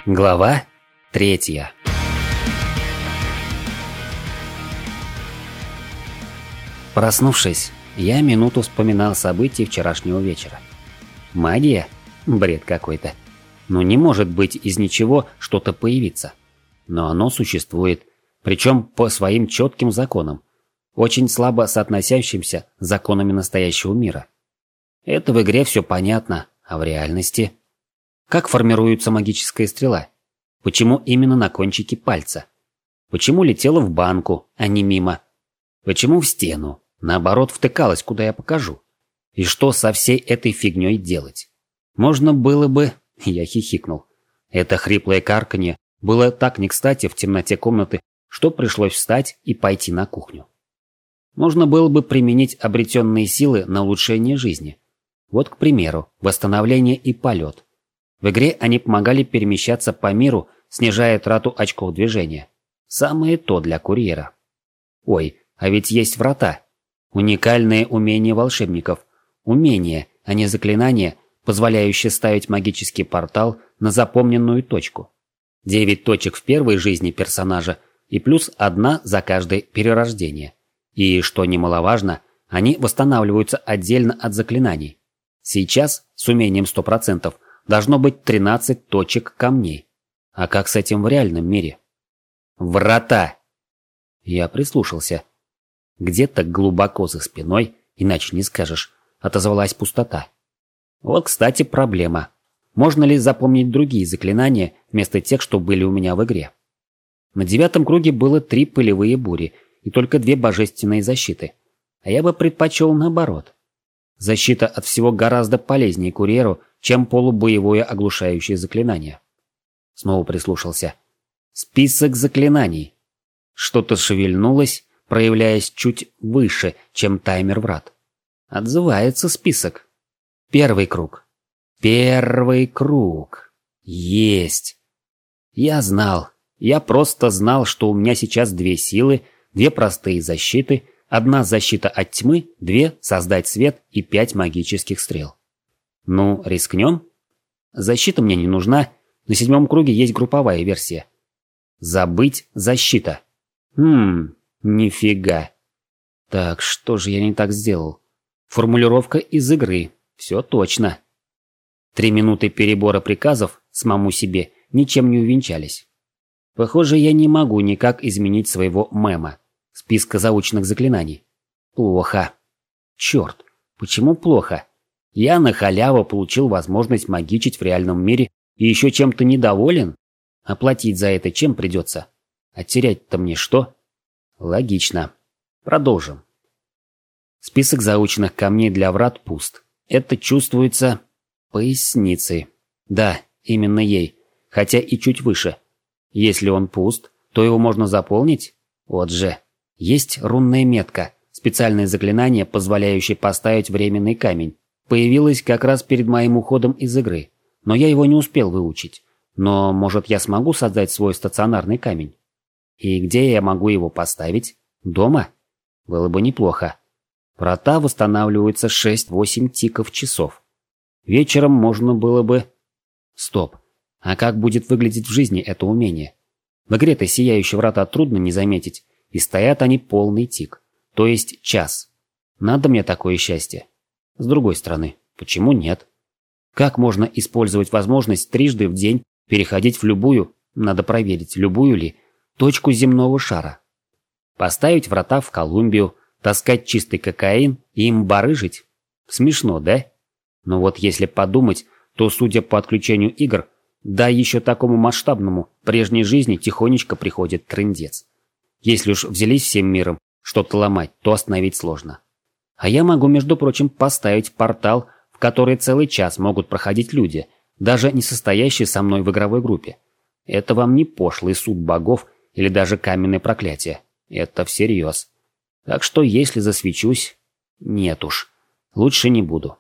Глава 3. Проснувшись, я минуту вспоминал события вчерашнего вечера. Магия? Бред какой-то. Ну не может быть из ничего что-то появиться. Но оно существует, причем по своим четким законам, очень слабо соотносящимся с законами настоящего мира. Это в игре все понятно, а в реальности... Как формируется магическая стрела? Почему именно на кончике пальца? Почему летела в банку, а не мимо? Почему в стену? Наоборот, втыкалась, куда я покажу. И что со всей этой фигней делать? Можно было бы... Я хихикнул. Это хриплое карканье было так не кстати в темноте комнаты, что пришлось встать и пойти на кухню. Можно было бы применить обретенные силы на улучшение жизни. Вот, к примеру, восстановление и полет. В игре они помогали перемещаться по миру, снижая трату очков движения. Самое то для курьера. Ой, а ведь есть врата. Уникальное умение волшебников. Умение, а не заклинание, позволяющее ставить магический портал на запомненную точку. 9 точек в первой жизни персонажа и плюс 1 за каждое перерождение. И, что немаловажно, они восстанавливаются отдельно от заклинаний. Сейчас, с умением 100%, должно быть 13 точек камней. А как с этим в реальном мире? Врата! Я прислушался. Где-то глубоко за спиной, иначе не скажешь, отозвалась пустота. Вот, кстати, проблема. Можно ли запомнить другие заклинания вместо тех, что были у меня в игре? На 9 круге было 3 пылевые бури и только 2 божественные защиты. А я бы предпочел наоборот. Защита от всего гораздо полезнее курьеру, чем полубоевое оглушающее заклинание. Снова прислушался. Список заклинаний. Что-то шевельнулось, проявляясь чуть выше, чем таймер врат. Отзывается список. 1 круг. 1 круг. Есть. Я знал. Я просто знал, что у меня сейчас 2 силы, 2 простые защиты, 1 защита от тьмы, 2 создать свет и 5 магических стрел. Ну, рискнем? Защита мне не нужна. На 7 круге есть групповая версия. Забыть защита. Нифига. Так, что же я не так сделал? Формулировка из игры. Все точно. 3 минуты перебора приказов самому себе ничем не увенчались. Похоже, я не могу никак изменить своего мема. Списка заученных заклинаний. Плохо. Черт, почему плохо? Я на халяву получил возможность магичить в реальном мире и еще чем-то недоволен? Оплатить за это чем придется? А терять-то мне что? Логично. Продолжим. Список заученных камней для врат пуст. Это чувствуется поясницей. Да, именно ей, хотя и чуть выше. Если он пуст, то его можно заполнить? Вот же. Есть рунная метка, специальное заклинание, позволяющее поставить временный камень. Появилось как раз перед моим уходом из игры, но я его не успел выучить. Но, может, я смогу создать свой стационарный камень? И где я могу его поставить? Дома? Было бы неплохо. Врата восстанавливаются 6-8 тиков часов. Вечером можно было бы... Стоп. А как будет выглядеть в жизни это умение? В игре-то сияющие врата трудно не заметить, и стоят они полный тик, то есть час. Надо мне такое счастье. С другой стороны, почему нет? Как можно использовать возможность трижды в день переходить в любую, надо проверить, любую ли, точку земного шара? Поставить врата в Колумбию, таскать чистый кокаин и им барыжить? Смешно, да? Но вот если подумать, то, судя по отключению игр, да еще такому масштабному, прежней жизни тихонечко приходит трындец. Если уж взялись всем миром что-то ломать, то остановить сложно. А я могу, между прочим, поставить портал, в который целый час могут проходить люди, даже не состоящие со мной в игровой группе. Это вам не пошлый суд богов или даже каменное проклятие. Это всерьез. Так что если засвечусь... Нет уж. Лучше не буду.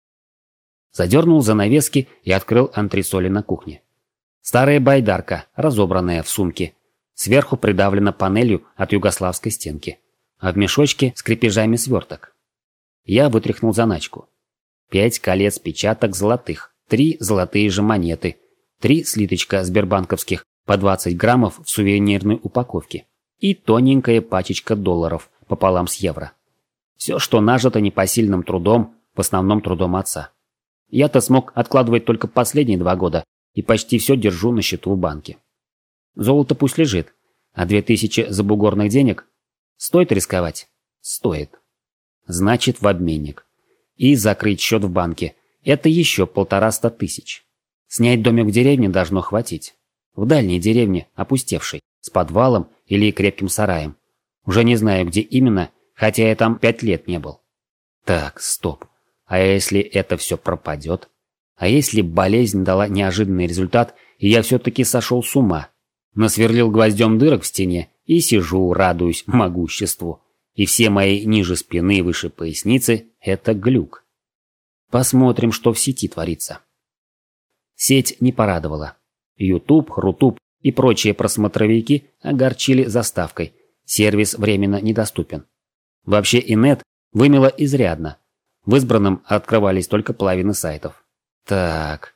Задернул занавески и открыл антресоли на кухне. Старая байдарка, разобранная в сумке. Сверху придавлена панелью от югославской стенки. А в мешочке с крепежами сверток. Я вытряхнул заначку. 5 колец печаток золотых, 3 золотые же монеты, 3 слиточка сбербанковских по 20 граммов в сувенирной упаковке и тоненькая пачечка долларов пополам с евро. Все, что нажито непосильным трудом, в основном трудом отца. Я-то смог откладывать только последние 2 года и почти все держу на счету в банке. Золото пусть лежит, а 2000 забугорных денег стоит рисковать? Стоит. Значит, в обменник. И закрыть счет в банке – это еще 150 тысяч. Снять домик в деревне должно хватить. В дальней деревне, опустевшей, с подвалом или крепким сараем. Уже не знаю, где именно, хотя я там 5 лет не был. Так, стоп. А если это все пропадет? А если болезнь дала неожиданный результат, и я все-таки сошел с ума? Насверлил гвоздем дырок в стене и сижу, радуюсь могуществу. И все мои ниже спины и выше поясницы – это глюк. Посмотрим, что в сети творится. Сеть не порадовала. YouTube, Рутуб и прочие просмотровики огорчили заставкой. Сервис временно недоступен. Вообще инет вымело изрядно. В избранном открывались только половины сайтов. Так.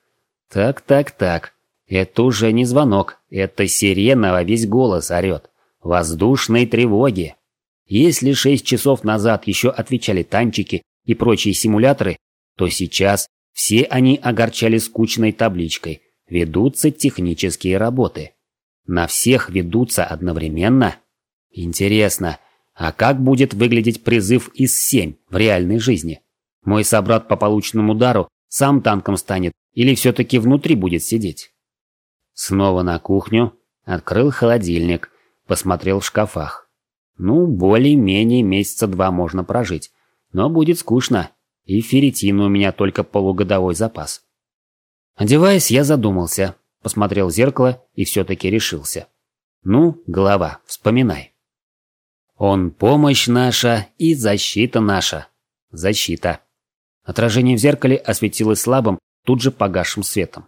Это уже не звонок. Это сирена во весь голос орет. Воздушной тревоги. Если 6 часов назад еще отвечали танчики и прочие симуляторы, то сейчас все они огорчали скучной табличкой «Ведутся технические работы». На всех ведутся одновременно? Интересно, а как будет выглядеть призыв из 7 в реальной жизни? Мой собрат по полученному удару сам танком станет или все-таки внутри будет сидеть? Снова на кухню, открыл холодильник, посмотрел в шкафах. Ну, более-менее месяца 2 можно прожить, но будет скучно, и ферритина у меня только полугодовой запас. Одеваясь, я задумался, посмотрел в зеркало и все-таки решился. Ну, голова, вспоминай. Он помощь наша и защита наша. Защита. Отражение в зеркале осветилось слабым, тут же погасшим светом.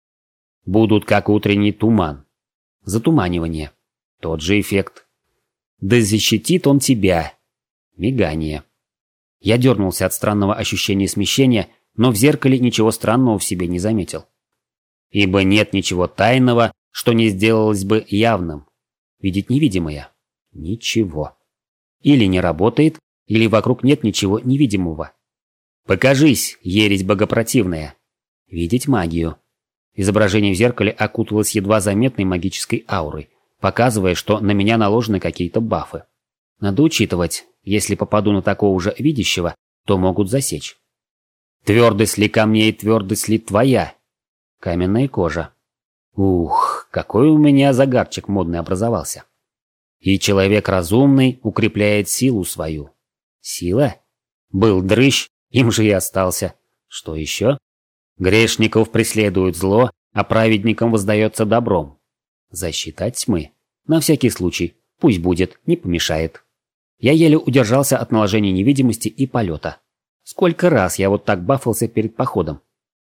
Будут как утренний туман. Затуманивание. Тот же эффект. Да защитит он тебя. Мигание. Я дернулся от странного ощущения смещения, но в зеркале ничего странного в себе не заметил. Ибо нет ничего тайного, что не сделалось бы явным. Видеть невидимое? Ничего. Или не работает, или вокруг нет ничего невидимого. Покажись, ересь богопротивная. Видеть магию. Изображение в зеркале окуталось едва заметной магической аурой, показывая, что на меня наложены какие-то бафы. Надо учитывать, если попаду на такого же видящего, то могут засечь. Твердость ли камней, твердость ли твоя? Каменная кожа. Ух, какой у меня загарчик модный образовался. И человек разумный укрепляет силу свою. Сила? Был дрыщ, им же и остался. Что еще? Грешников преследует зло, а праведникам воздается добром. Защита от тьмы. На всякий случай. Пусть будет, не помешает. Я еле удержался от наложения невидимости и полета. Сколько раз я вот так бафался перед походом.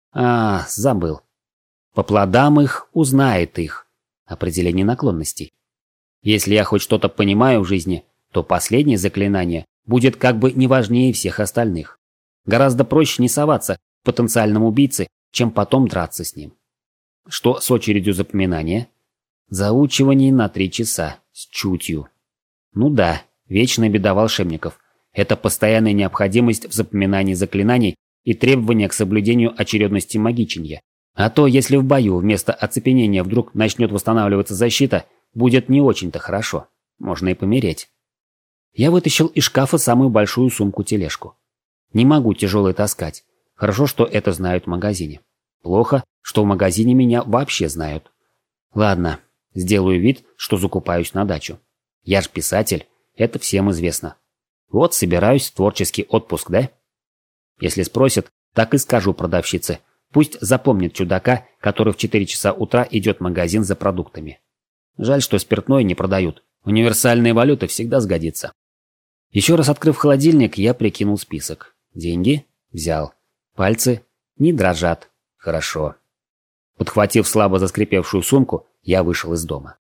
Забыл. По плодам их узнает их. Определение наклонностей. Если я хоть что-то понимаю в жизни, то последнее заклинание будет как бы не важнее всех остальных. Гораздо проще не соваться к потенциальному убийце, чем потом драться с ним. Что с очередью запоминания? Заучивание на 3 часа, с чутью. Ну да, вечная беда волшебников. Это постоянная необходимость в запоминании заклинаний и требования к соблюдению очередности магиченья. А то, если в бою вместо оцепенения вдруг начнет восстанавливаться защита, будет не очень-то хорошо. Можно и помереть. Я вытащил из шкафа самую большую сумку-тележку. Не могу тяжелое таскать. Хорошо, что это знают в магазине. Плохо, что в магазине меня вообще знают. Ладно, сделаю вид, что закупаюсь на дачу. Я ж писатель, это всем известно. Вот собираюсь в творческий отпуск, да? Если спросят, так и скажу продавщице. Пусть запомнит чудака, который в 4 часа утра идет в магазин за продуктами. Жаль, что спиртное не продают. Универсальная валюта всегда сгодится. Еще раз открыв холодильник, я прикинул список. Деньги? Взял. Пальцы? Не дрожат. Хорошо. Подхватив слабо заскрипевшую сумку, я вышел из дома.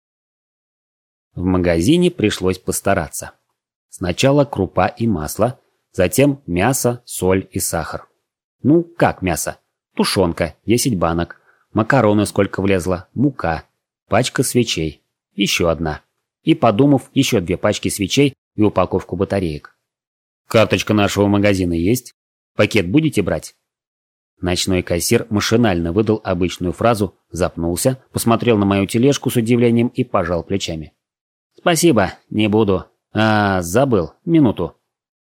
В магазине пришлось постараться. Сначала крупа и масло, затем мясо, соль и сахар. Ну, как мясо? Тушенка, 10 банок. макароны сколько влезло, мука, пачка свечей, еще одна. И, подумав, еще 2 пачки свечей и упаковку батареек. «Карточка нашего магазина есть? Пакет будете брать?» Ночной кассир машинально выдал обычную фразу, запнулся, посмотрел на мою тележку с удивлением и пожал плечами. «Спасибо, не буду. Забыл. Минуту».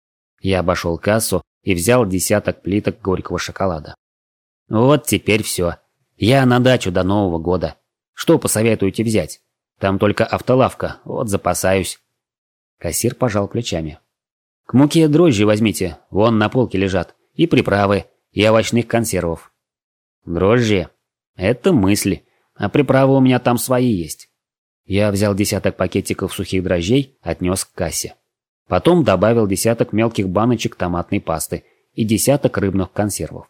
Я обошел кассу и взял 10 плиток горького шоколада. «Вот теперь все. Я на дачу до Нового года. Что посоветуете взять? Там только автолавка, вот запасаюсь». Кассир пожал плечами. «К муке дрожжи возьмите, вон на полке лежат, и приправы, и овощных консервов». «Дрожжи? Это мысль, а приправы у меня там свои есть». Я взял 10 пакетиков сухих дрожжей, отнес к кассе. Потом добавил 10 мелких баночек томатной пасты и 10 рыбных консервов.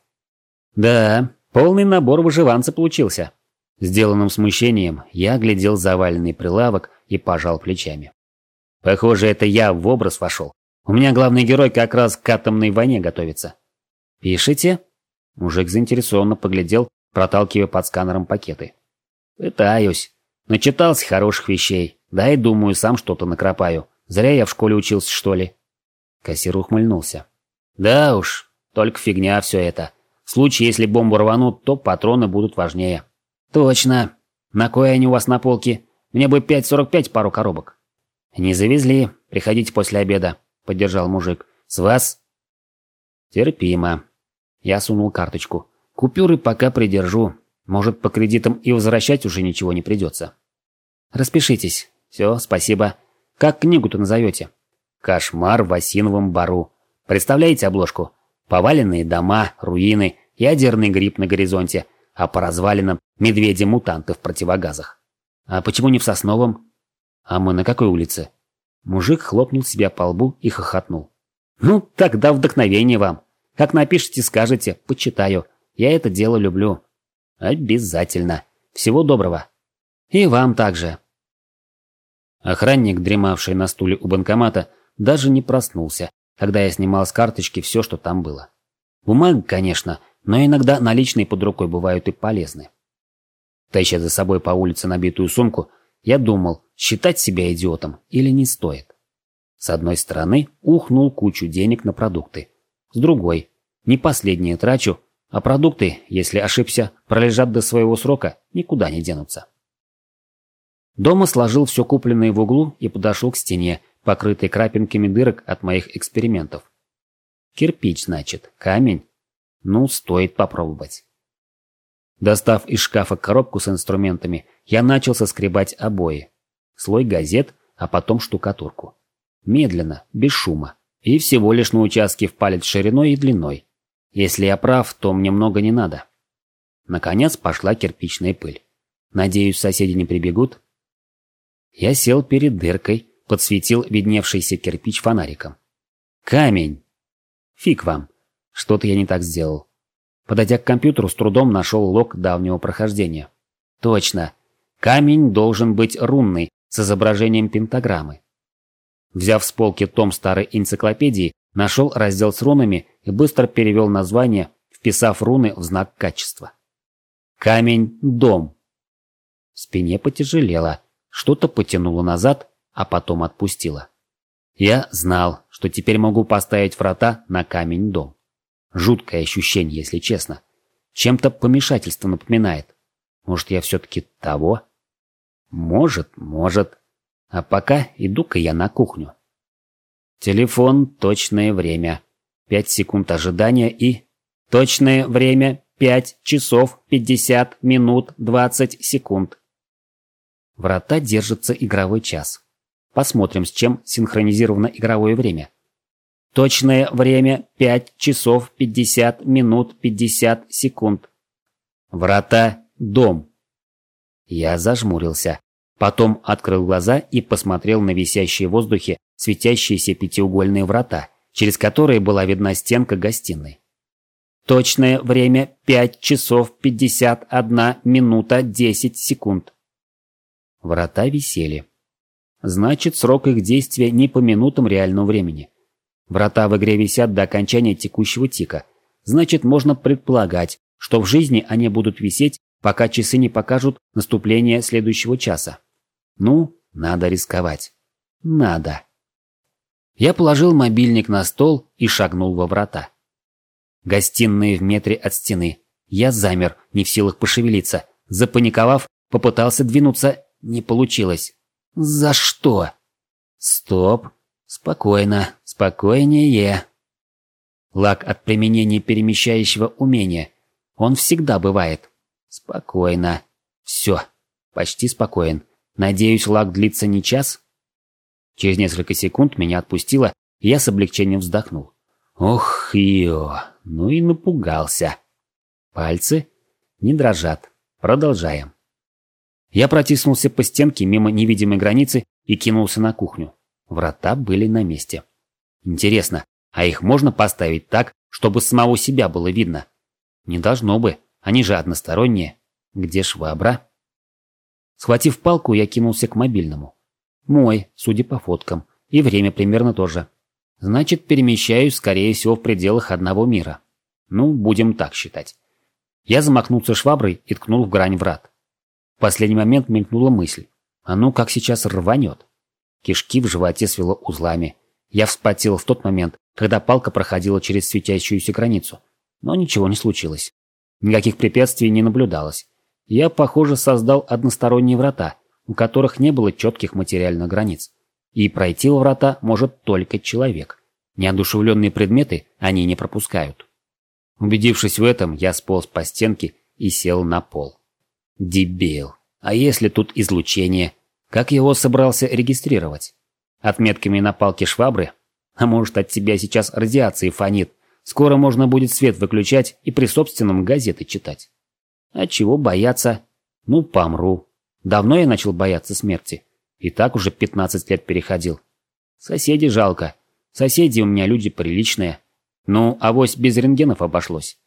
Да, полный набор выживанца получился. Сделанным смущением я оглядел заваленный прилавок и пожал плечами. Похоже, это я в образ вошел. У меня главный герой как раз к атомной войне готовится. «Пишете?» Мужик заинтересованно поглядел, проталкивая под сканером пакеты. «Пытаюсь. Начитался хороших вещей. Да и думаю, сам что-то накропаю. Зря я в школе учился, что ли?» Кассир ухмыльнулся. «Да уж, только фигня все это. В случае, если бомбу рванут, то патроны будут важнее». «Точно. На кой они у вас на полке? Мне бы 5,45 пару коробок». «Не завезли. Приходите после обеда», — поддержал мужик. «С вас?» «Терпимо». Я сунул карточку. «Купюры пока придержу. Может, по кредитам и возвращать уже ничего не придется». «Распишитесь. Все, спасибо. Как книгу-то назовете?» «Кошмар в осиновом бору». Представляете обложку? Поваленные дома, руины, ядерный гриб на горизонте, а по развалинам медведи-мутанты в противогазах. А почему не в Сосновом? А мы на какой улице? Мужик хлопнул себя по лбу и хохотнул. Ну, тогда вдохновение вам. Как напишите, скажете, почитаю. Я это дело люблю. Обязательно. Всего доброго. И вам также. Охранник, дремавший на стуле у банкомата, даже не проснулся, когда я снимал с карточки все, что там было. Бумага, конечно, но иногда наличные под рукой бывают и полезны. Таща за собой по улице набитую сумку, я думал, считать себя идиотом или не стоит. С одной стороны, ухнул кучу денег на продукты. С другой, не последние трачу, а продукты, если ошибся, пролежат до своего срока, никуда не денутся. Дома сложил все купленное в углу и подошел к стене, покрытой крапинками дырок от моих экспериментов. Кирпич, значит, камень. Ну, стоит попробовать. Достав из шкафа коробку с инструментами, я начал соскребать обои. Слой газет, а потом штукатурку. Медленно, без шума. И всего лишь на участке в палец шириной и длиной. Если я прав, то мне много не надо. Наконец пошла кирпичная пыль. Надеюсь, соседи не прибегут. Я сел перед дыркой, подсветил видневшийся кирпич фонариком. Камень! Фиг вам. Что-то я не так сделал. Подойдя к компьютеру, с трудом нашел лог давнего прохождения. Точно. Камень должен быть рунный, с изображением пентаграммы. Взяв с полки том старой энциклопедии, нашел раздел с рунами и быстро перевел название, вписав руны в знак качества. Камень-дом. В спине потяжелело, что-то потянуло назад, а потом отпустило. Я знал, что теперь могу поставить врата на камень-дом. Жуткое ощущение, если честно. Чем-то помешательство напоминает. Может, я все-таки того? Может. А пока иду-ка я на кухню. Телефон, точное время. 5 секунд ожидания и... Точное время 5 часов 50 минут 20 секунд. Врата держатся игровой час. Посмотрим, с чем синхронизировано игровое время. Точное время 5 часов 50 минут 50 секунд. Врата дом. Я зажмурился. Потом открыл глаза и посмотрел на висящие в воздухе светящиеся пятиугольные врата, через которые была видна стенка гостиной. Точное время 5 часов 51 минута 10 секунд. Врата висели. Значит, срок их действия не по минутам реального времени. Врата в игре висят до окончания текущего тика. Значит, можно предполагать, что в жизни они будут висеть пока часы не покажут наступление следующего часа. Ну, надо рисковать. Надо. Я положил мобильник на стол и шагнул во врата. Гостиная в метре от стены. Я замер, не в силах пошевелиться. Запаниковав, попытался двинуться. Не получилось. За что? Стоп. Спокойно. Спокойнее. Лаг от применения перемещающего умения. Он всегда бывает. Спокойно. Все. Почти спокоен. Надеюсь, лаг длится не час? Через несколько секунд меня отпустило, и я с облегчением вздохнул. Ох, ну и напугался. Пальцы не дрожат. Продолжаем. Я протиснулся по стенке мимо невидимой границы и кинулся на кухню. Врата были на месте. Интересно, а их можно поставить так, чтобы самого себя было видно? Не должно бы, они же односторонние. Где швабра? Схватив палку, я кинулся к мобильному. Мой, судя по фоткам, и время примерно тоже. Значит, перемещаюсь, скорее всего, в пределах одного мира. Ну, будем так считать. Я замахнулся шваброй и ткнул в грань врат. В последний момент мелькнула мысль. А ну, как сейчас рванет. Кишки в животе свело узлами. Я вспотел в тот момент, когда палка проходила через светящуюся границу. Но ничего не случилось. Никаких препятствий не наблюдалось. Я, похоже, создал односторонние врата, у которых не было четких материальных границ. И пройти в врата может только человек. Неодушевленные предметы они не пропускают. Убедившись в этом, я сполз по стенке и сел на пол. Дебил. А если тут излучение? Как его собрался регистрировать? Отметками на палке швабры? А может, от тебя сейчас радиации фонит? Скоро можно будет свет выключать и при собственном газеты читать. А чего бояться? Ну, помру. Давно я начал бояться смерти. И так уже 15 лет переходил. Соседей жалко. Соседи у меня люди приличные. Ну, авось без рентгенов обошлось.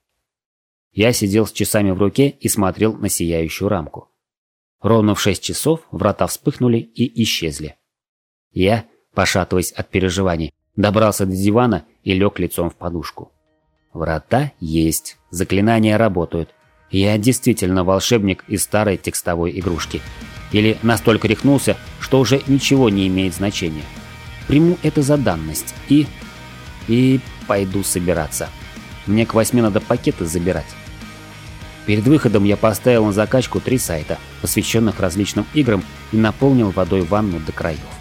Я сидел с часами в руке и смотрел на сияющую рамку. Ровно в 6 часов врата вспыхнули и исчезли. Я, пошатываясь от переживаний, добрался до дивана и лег лицом в подушку. Врата есть, заклинания работают. Я действительно волшебник из старой текстовой игрушки. Или настолько рехнулся, что уже ничего не имеет значения. Приму это за данность и пойду собираться. Мне к 8 надо пакеты забирать. Перед выходом я поставил на закачку 3 сайта, посвященных различным играм, и наполнил водой ванну до краев.